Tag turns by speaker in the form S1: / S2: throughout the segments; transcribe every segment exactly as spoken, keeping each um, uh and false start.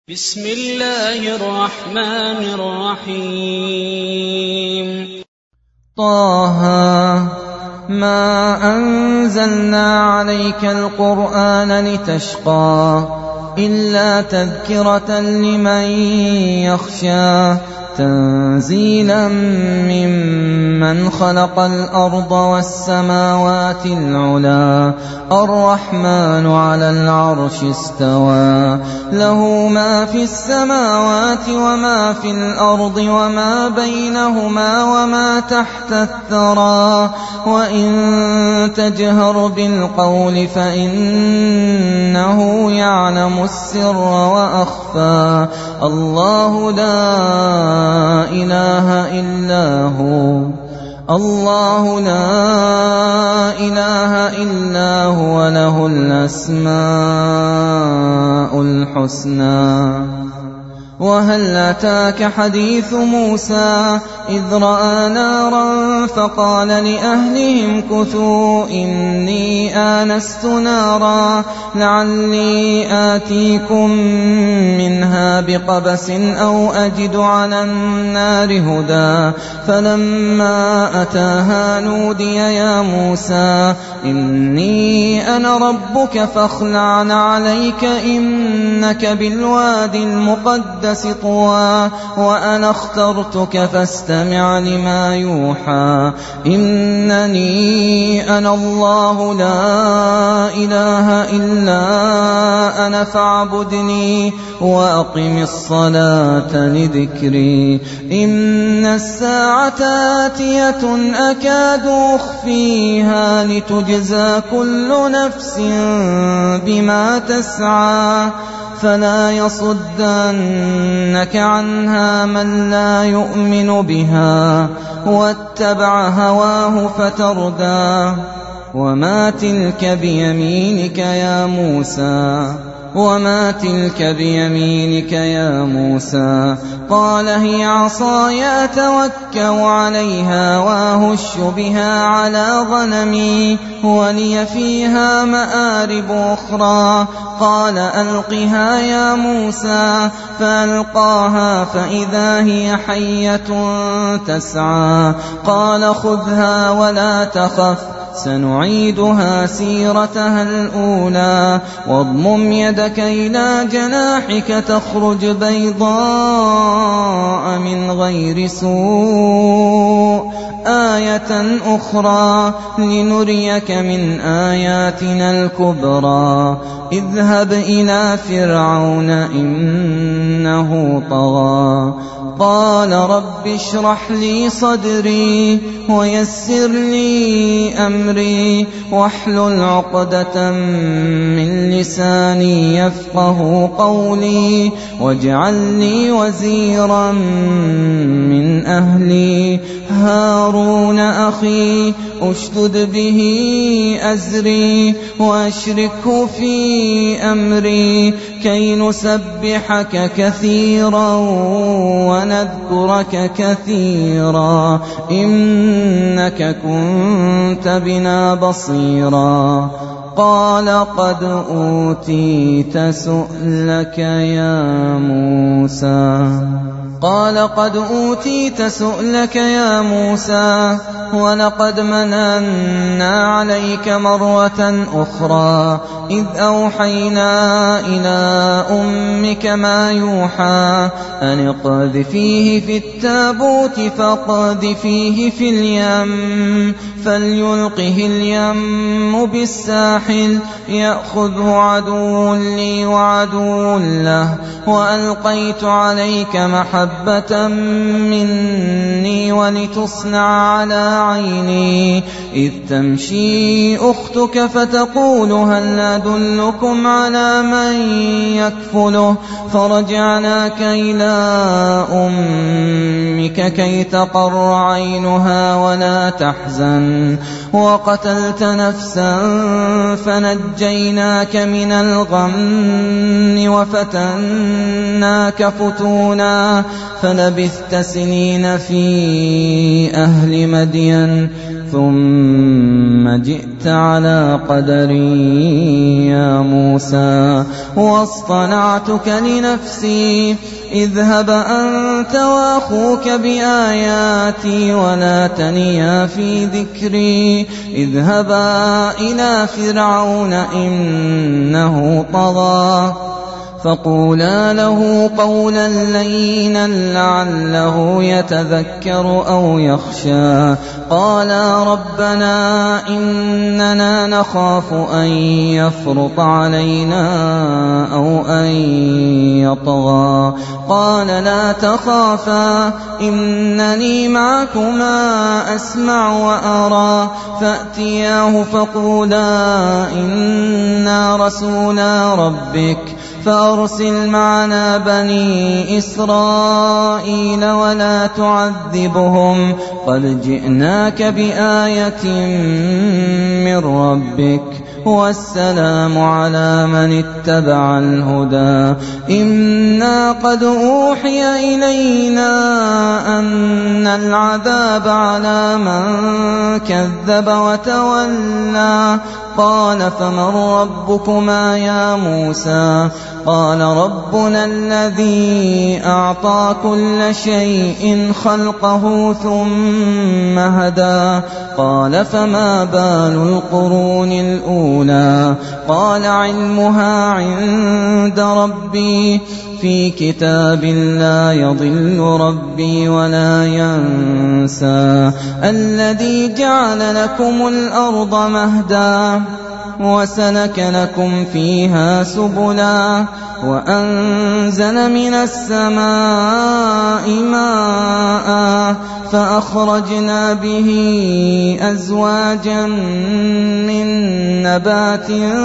S1: بسم الله الرحمن الرحيم
S2: طه ما أنزلنا عليك القرآن لتشقى إلا تذكرة لمن يخشى تنزيلا ممن خلق الأرض والسماوات العلى الرحمن على العرش استوى له ما في السماوات وما في الأرض وما بينهما وما تحت الثرى وإن تجهر بالقول فإنه يعلم السر وأخفى الله لا إله إلا هو الله لا إله إلا هو له الأسماء الحسنى. وهل أتاك حديث موسى إذ رأى نارا فقال لأهلهم كثوا إني آنست نارا لعلي آتيكم منها بقبس أو أجد على النار هدى فلما أتاها نودي يا موسى إني أنا ربك فاخلع عليك إنك بالوادي المقدس طوى وأنا اخترتك فاستمع لما يوحى إنني أنا الله لا إله إلا أنا فاعبدني وأقم الصلاة لذكري إن الساعة آتية أكاد أخفيها لتجزى كل نفس بما تسعى فلا يصدنك عنها من لا يؤمن بها واتبع هواه فتردى وما تلك بيمينك يا موسى وما تلك بيمينك يا موسى قال هي عصاي أتوكأ عليها وأهش بها على غنمي ولي فيها مآرب أخرى قال ألقها يا موسى فألقاها فإذا هي حية تسعى قال خذها ولا تخف سنعيدها سيرتها الأولى واضمم يدك إلى جناحك تخرج بيضاء من غير سوء آية أخرى لنريك من آياتنا الكبرى اذهب إلى فرعون إنه طغى قال رب اشرح لي صدري ويسر لي أمري واحلل عقدة من لساني يفقه قولي واجعل لي وزيرا من أهلي هارون أخي أشدد به أزري وأشركه في أمري كي نسبحك كثيرا ونذكرك كثيرا إنك كنت بنا بصيرا قال قد أوتيت سؤلك يا موسى قال قد أوتيت سؤلك يا موسى ولقد مننا عليك مرة أخرى إذ أوحينا إلى أمك ما يوحى أن اقذفيه في التابوت فاقذفيه في اليم فليلقه اليم بالساحل يأخذه عدو لي وعدو له وألقيت عليك محبة مني ولتصنع على عيني إذ تمشي أختك فتقول هل أدلكم على من يكفله فرجعناك إلى أمك كي تقر عينها ولا تحزن وقتلت نفسا فنجيناك من الغم وفتناك فتونا فلبثت سنين في أهل مدين ثم جئت على قدري يا موسى واصطنعتك لنفسي اذهب أنت وأخوك بآياتي ولا تنيا في ذكري اذهبا إلى فرعون إنه طغى فقولا له قولا لينا لعله يتذكر أو يخشى قالا ربنا إننا نخاف أن يفرط علينا أو أن يطغى قال لا تخافا إنني معكما أسمع وأرى فأتياه فقولا إنا رسولا ربك فأرسل معنا بني إسرائيل ولا تعذبهم قد جئناك بآية من ربك والسلام على من اتبع الهدى إنا قد أوحي إلينا أن العذاب على من كذب وتولى قال فمن ربكما يا موسى قال ربنا الذي أعطى كل شيء خلقه ثم هدى قال فما بال القرون الأولى قال علمها عند ربي في كتاب لا يضل ربي ولا ينسى الذي جعل لكم الأرض مهدا وسلك لكم فيها سبلا وأنزل من السماء ماء فأخرجنا به أزواجا من نبات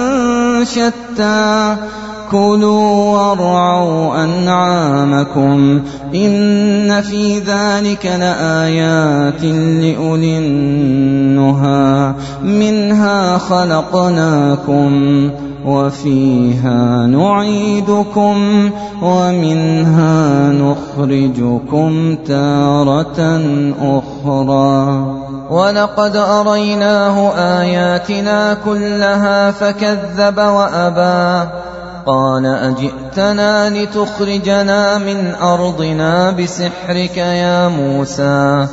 S2: شتى كلوا وارعوا أنعامكم إن في ذلك لآيات لأولي النهى منها خلقناكم وفيها نعيدكم ومنها نخرجكم تارة أخرى ولقد أريناه آياتنا كلها فكذب وأبى قال أجئتنا لتخرجنا من أرضنا بسحرك يا موسى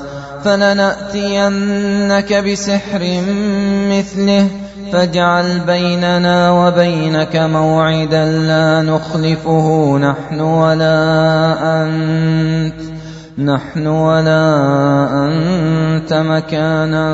S2: فلنأتينك بسحر مثله فاجعل بيننا وبينك موعدا لا نخلفه نحن ولا أنت نحن ولا أنت مكانا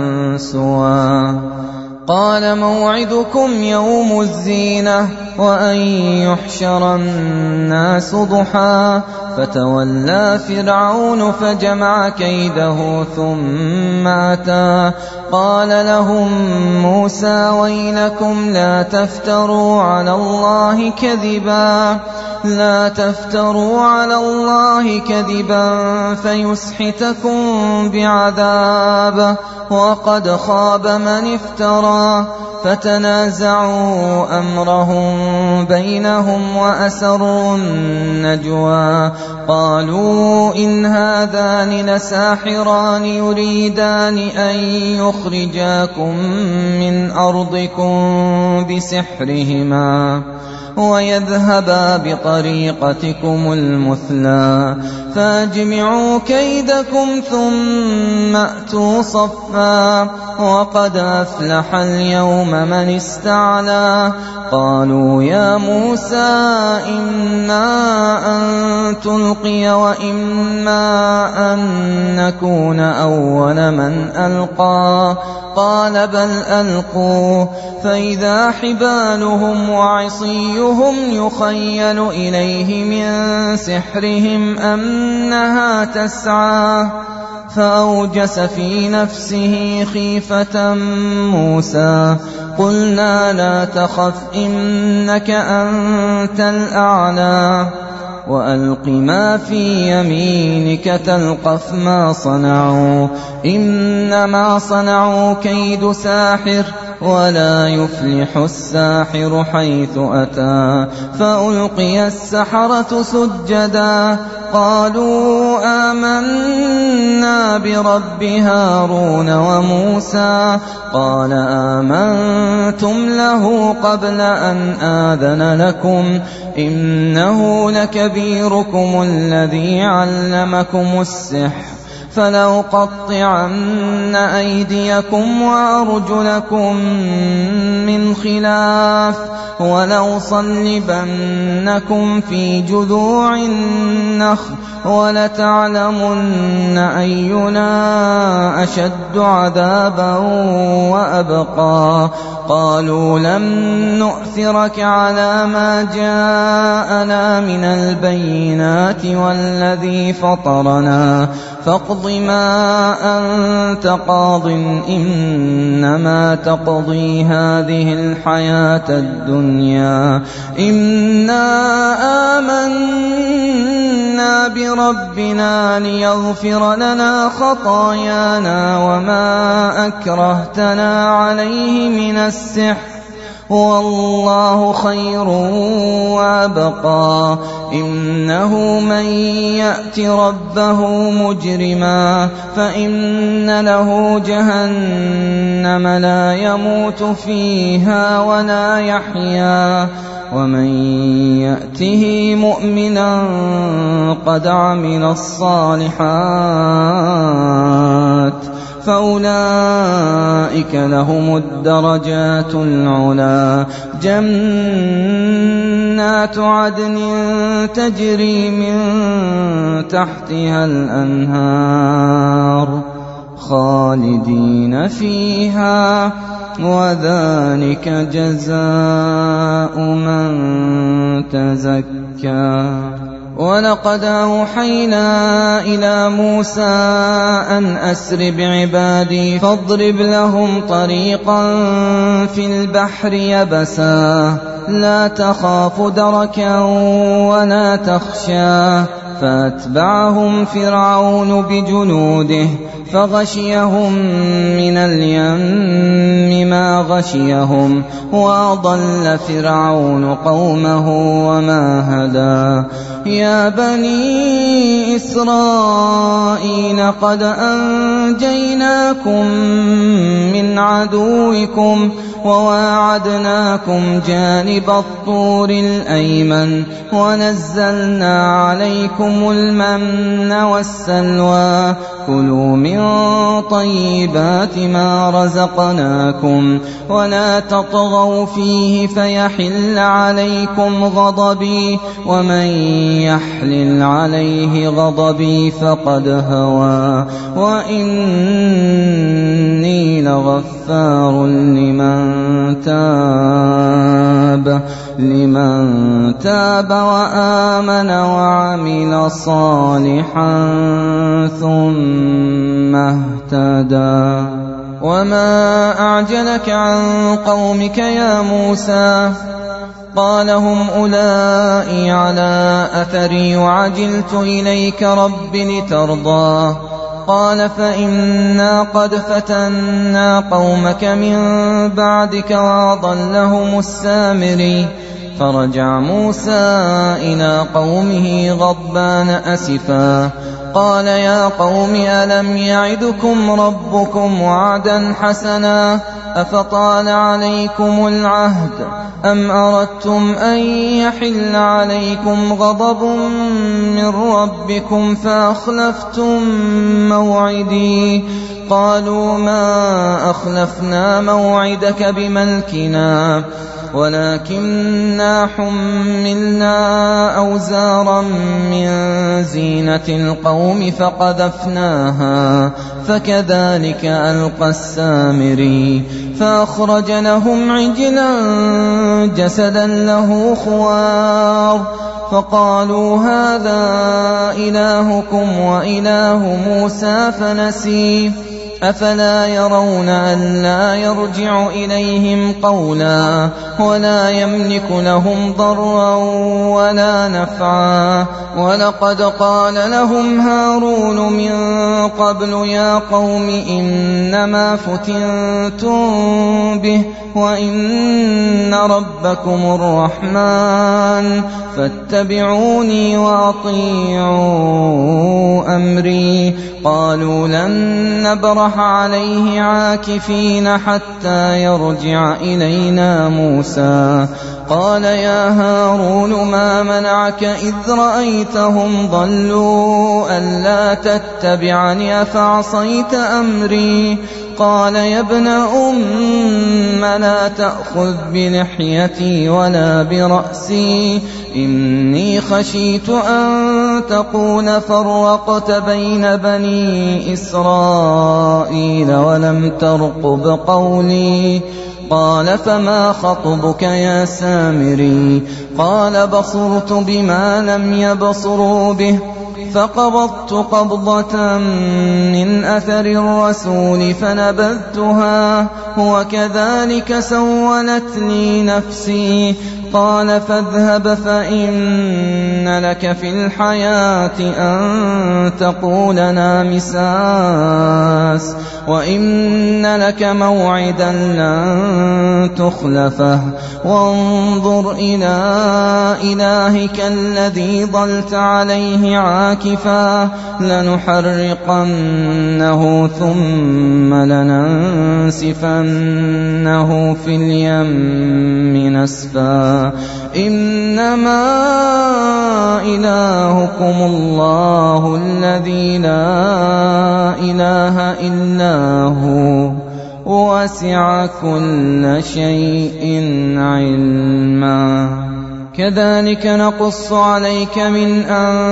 S2: سوى قال موعدكم يوم الزينة وأن يحشر الناس ضحى فتولى فرعون فجمع كيده ثم أتى قال لهم موسى ويلكم لا تفتروا على الله كذبا لا تفتروا على الله كذبا فيسحتكم بعذاب وقد خاب من افترى فتنازعوا أمرهم بينهم وأسروا النجوى قالوا إن هذان لساحران يريدان أن يخرجاكم من أرضكم بسحرهما ويذهبا بطريقتكم المثلى فاجمعوا كيدكم ثم أتوا صفا وقد أفلح اليوم من استعلى قالوا يا موسى إما أن تلقي وإما أن نكون أول من ألقى قال بل ألقوا فإذا حبالهم وعصيهم يخيل إليه من سحرهم أنها تسعى فأوجس في نفسه خيفة موسى قلنا لا تخف إنك أنت الأعلى وألق ما في يمينك تلقف ما صنعوا إنما صنعوا كيد ساحر ولا يفلح الساحر حيث أتى. فألقي السحرة سجدا قالوا آمنا برب هارون وموسى. قال آمنتم له قبل أن آذن لكم إنه لكبيركم الذي علمكم السحر فلأقطعن أيديكم وأرجلكم من خلاف ولأصلبنكم في جذوع النخل ولتعلمن أينا أشد عذابا وأبقى. قالوا لم نؤثرك على ما جاءنا من البينات والذي فطرنا فاقض ما أنت قاض إنما تقضي هذه الحياة الدنيا إنا آمنا بربنا ليغفر لنا خطايانا وما أكرهتنا عليه من السحر والله خير وأبقى. إنه من يأت ربه مجرما فإن له جهنم لا يموت فيها ولا يحيا ومن يأته مؤمنا قد عمل الصالحات فأولئك لهم الدرجات العلا جنات عدن تجري من تحتها الأنهار خالدين فيها وذلك جزاء من تزكى. ولقد أوحينا إلى موسى أن أسر بعبادي فاضرب لهم طريقا في البحر يبسا لا تخاف دركا ولا تخشى. فأتبعهم فرعون بجنوده فغشيهم من اليم ما غشيهم وأضل فرعون قومه وما هدى. يا بني إسرائيل قد أنجيناكم من عدوكم وواعدناكم جانب الطور الأيمن ونزلنا عليكم المن والسلوى كلوا من طيبات ما رزقناكم ولا تطغوا فيه فيحل عليكم غضبي ومن يحلل عليه غضبي فقد هوى وإني لغفار لمن تاب لمن تاب وآمن وعمل صالحا ثم اهتدى. وما أعجلك عن قومك يا موسى؟ قال هم أولئي على أثري وعجلت إليك رب لترضى. قال فإنا قد فتنا قومك من بعدك وأضلهم السامري. فرجع موسى إلى قومه غضبان أسفا قال يا قوم ألم يعدكم ربكم وعدا حسنا أفطال عليكم العهد أم أردتم أن يحل عليكم غضب من ربكم فأخلفتم موعدي. قالوا ما أخلفنا موعدك بملكنا ولكننا حملنا أوزارا من زينة القوم فقذفناها فكذلك ألقى السامري. فأخرج لهم عجلا جسدا له خوار فقالوا هذا إلهكم وإله موسى فنسي أفلا يرون ألا يرجع إليهم قولا ولا يملك لهم ضرا ولا نفعا ولقد قال لهم هارون من قبل يا قوم إنما فتنتم به وإن ربكم الرحمن فاتبعوني وأطيعوا أمري قالوا لن نبرح عليه عاكفين حتى يرجع إلينا موسى قال يا هارون ما منعك إذ رأيتهم ضلوا ألا تتبعني أفعصيت أمري قال يا ابن أم لا تأخذ بلحيتي ولا برأسي إني خشيت أن تقول فرقت بين بني إسرائيل ولم ترقب قولي قال فما خطبك يا سامري قال بصرت بما لم يبصروا به فقبضت قبضة من أثر الرسول فنبذتها وكذلك سولت لي نفسي قال فاذهب فإن لك في الحياة أن تقول لا مساس وإن لك موعدا لن تخلفه وانظر إلى إلهك الذي ظلت عليه عاكفا لنحرقنه ثم لننسفنه في اليم نسفا إنما إلهكم الله الذي لا إله إلا هو وسع كل شيء علما كذلك نقص عليك من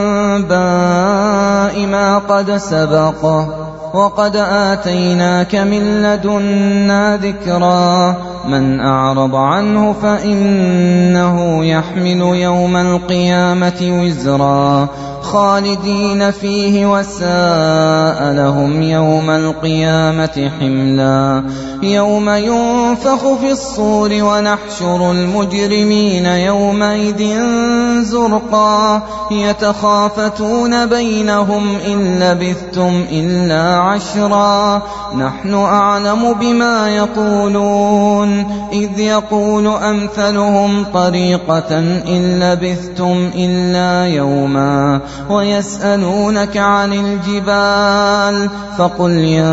S2: أنباء ما قد سبق وقد آتيناك من لدنا ذكرا من أعرض عنه فإنه يحمل يوم القيامة وزرا خالدين فيه وساء لهم يوم القيامة حملا يوم ينفخ في الصور ونحشر المجرمين يومئذ زرقا يتخافتون بينهم إن لبثتم إلا عشرا نحن أعلم بما يقولون إذ يقول أمثلهم طريقة إن لبثتم إلا يوما ويسألونك عن الجبال فقل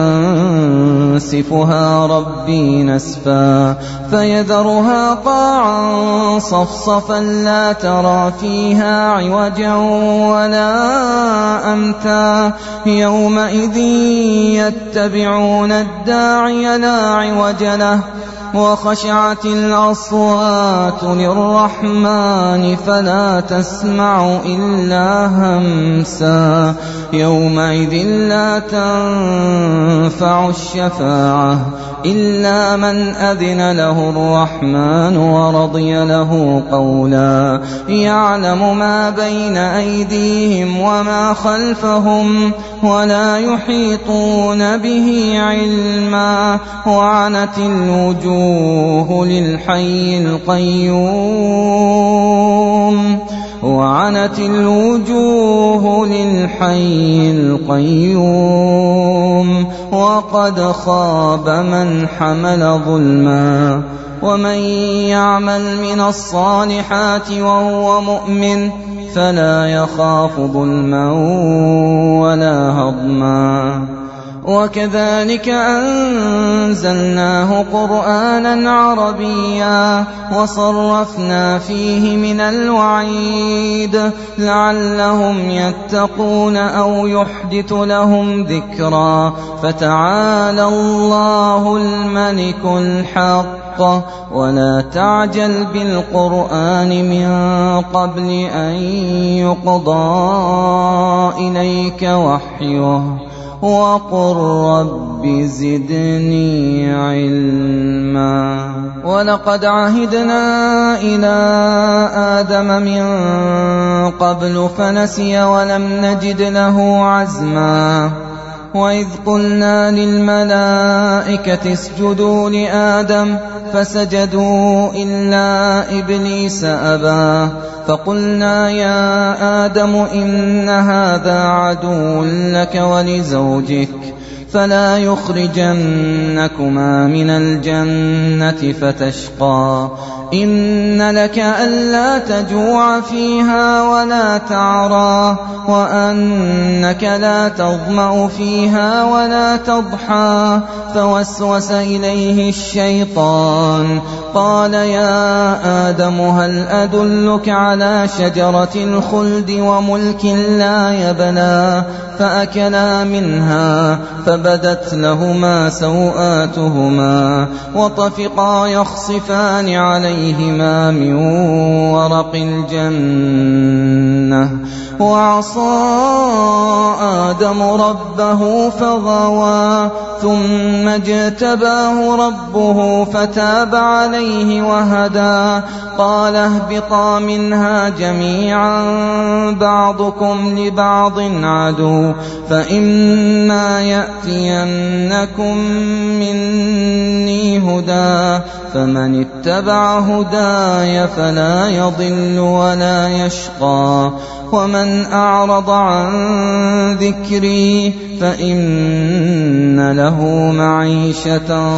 S2: ينسفها ربي نسفا فيذرها قاعا صفصفا لا ترى فيها عوجا ولا أمتا يومئذ يتبعون الداعي لا عوج له وخشعت الأصوات للرحمن فلا تسمع إلا همسا يومئذ لا تنفع الشفاعة إلا من أذن له الرحمن ورضي له قولا يعلم ما بين أيديهم وما خلفهم ولا يحيطون به علما وعنت الوجوه للحي القيوم وعنت الوجوه للحي القيوم وقد خاب من حمل ظلما ومن يعمل من الصالحات وهو مؤمن فلا يخاف ظلما ولا هضما وكذلك أنزلناه قرآنا عربيا وصرفنا فيه من الوعيد لعلهم يتقون أو يحدث لهم ذكرا فتعالى الله الملك الحق ولا تعجل بالقرآن من قبل أن يقضى إليك وحيه وقل رب زدني علما ولقد عهدنا إلى آدم من قبل فنسي ولم نجد له عزما وإذ قلنا للملائكة اسجدوا لآدم فسجدوا إلا إبليس أبى فقلنا يا آدم إن هذا عدو لك ولزوجك فلا يخرجنكما من الجنة فتشقى إن لك ألا تجوع فيها ولا تعرى وأنك لا تظمأ فيها ولا تضحى فوسوس إليه الشيطان قال يا آدم هل أدلك على شجرة الخلد وملك لا يبلى فأكلا منها فبدت لهما سوآتهما وطفقا يخصفان عليهما من ورق الجنة وعصى آدم ربه فغوى ثم اجتباه ربه فتاب عليه وهدى قال اهبطا منها جميعا بعضكم لبعض عدو فإما يأتينكم مني هدى فمن اتبع هداي فلا يضل ولا يشقى ومن أعرض عن ذكري فإن له معيشة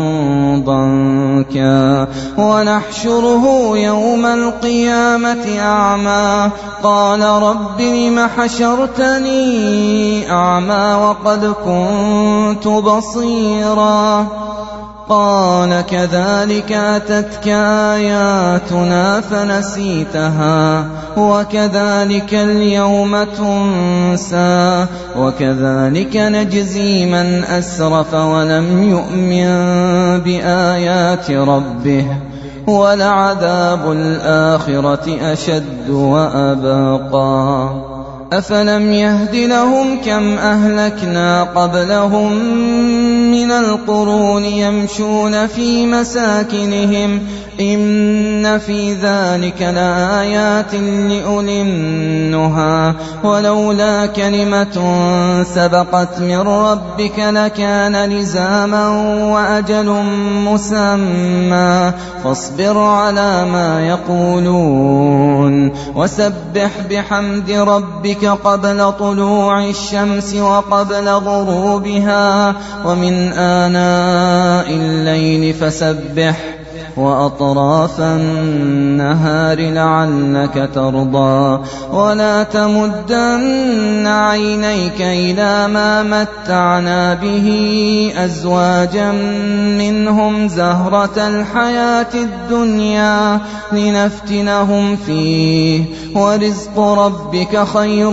S2: ضنكا ونحشره يوم القيامة أعمى قال رب لم حشرتني أعمى وقد كنت بصيرا قال كذلك أتتك آياتنا فنسيتها وكذلك اليوم تنسى وكذلك نجزي من أسرف ولم يؤمن بآيات ربه ولعذاب الآخرة أشد وأبقى أفلم يهد لهم كم أهلكنا قبلهم من القرون يمشون في مساكنهم إن في ذلك لآيات لأولي النهى ولولا كلمة سبقت من ربك لكان لزاما وأجل مسمى فاصبر على ما يقولون وسبح بحمد ربك قبل طلوع الشمس وقبل غروبها ومن آناء الليل فسبح وأطراف النهار لعلك ترضى ولا تمدن عينيك إلى ما متعنا به أزواجا منهم زهرة الحياة الدنيا لنفتنهم فيه ورزق ربك خير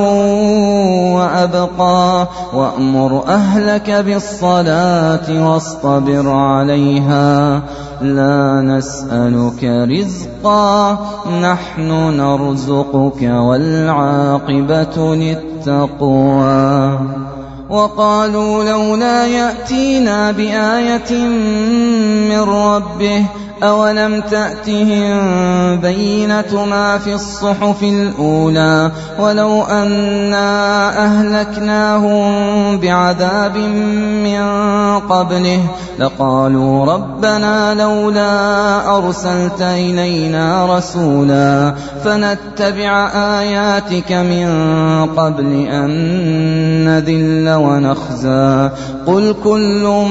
S2: وأبقى وأمر أهلك بالصلاة واصطبر عليها لا نسألك رزقا نحن نرزقك والعاقبة للتقوى وقالوا لولا يأتينا بآية من ربه أولم تأتهم بينة ما في الصحف الأولى ولو أنا أهلكناهم بعذاب من قبله لقالوا ربنا لولا أرسلت إلينا رسولا فنتبع آياتك من قبل أن نذل ونخزى قل كل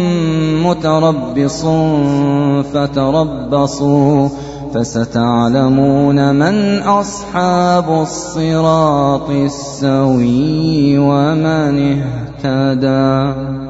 S2: متربص فتربصوا فستعلمون من أصحاب الصراط السوي ومن اهتدى.